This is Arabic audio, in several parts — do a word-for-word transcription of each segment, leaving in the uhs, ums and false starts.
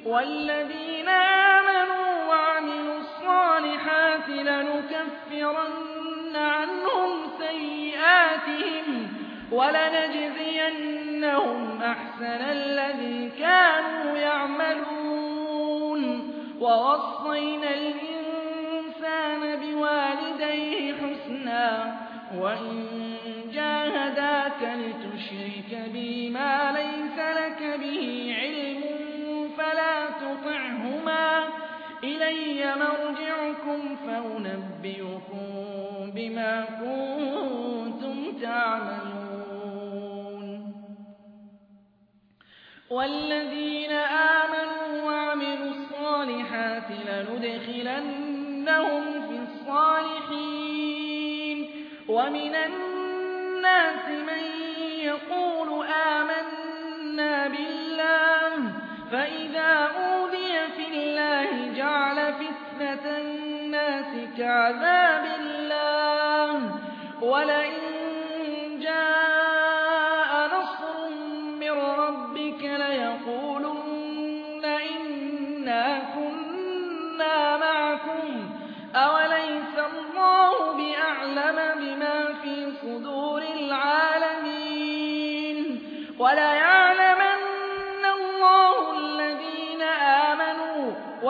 والذين آمنوا وعملوا الصالحات لنكفرن عنهم سيئاتهم ولنجزينهم أحسن الذي كانوا يعملون ووصينا الإنسان بوالديه حسنا وإن جاهداك لتشرك بي ما ليس لك به علم فلا تطعهما إلي مرجعكم فأنبئكم بما كنتم تعملون والذين آمنوا وعملوا الصالحات لندخلنهم في الصالحين ومن الناس من يقول آمنا بالله فإذا أوذي في الله جعل فتنة الناس كعذاب الله ولئن جاء نصر من ربك ليقولن إنا كنا معكم أوليس الله بأعلم بما في صدور العالمين وليعلمن الله الذين آمنوا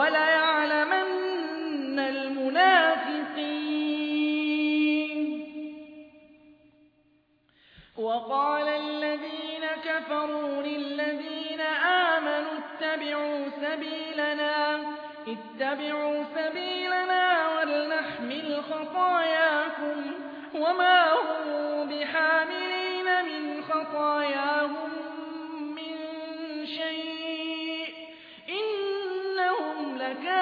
وليعلمن المنافقين وقال الذين كفروا للذين آمنوا اتبعوا سبيلنا اتبعوا سبيلنا ولنحمل خطاياكم وما هم بحاملين من خطاياهم من شيء إنهم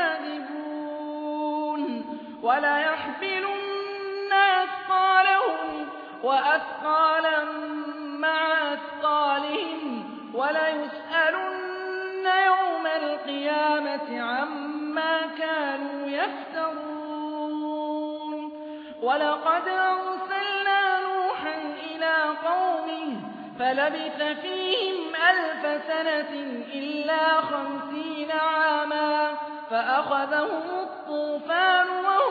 لكاذبون وليحملن أثقالهم وأثقالا مع أثقالهم وليسألن يوم القيامة عما كانوا يفترون ولقد أرسلنا نوحا إلى قومه فلبث فيهم ألف سنة إلا خمسين عاما فأخذهم الطوفان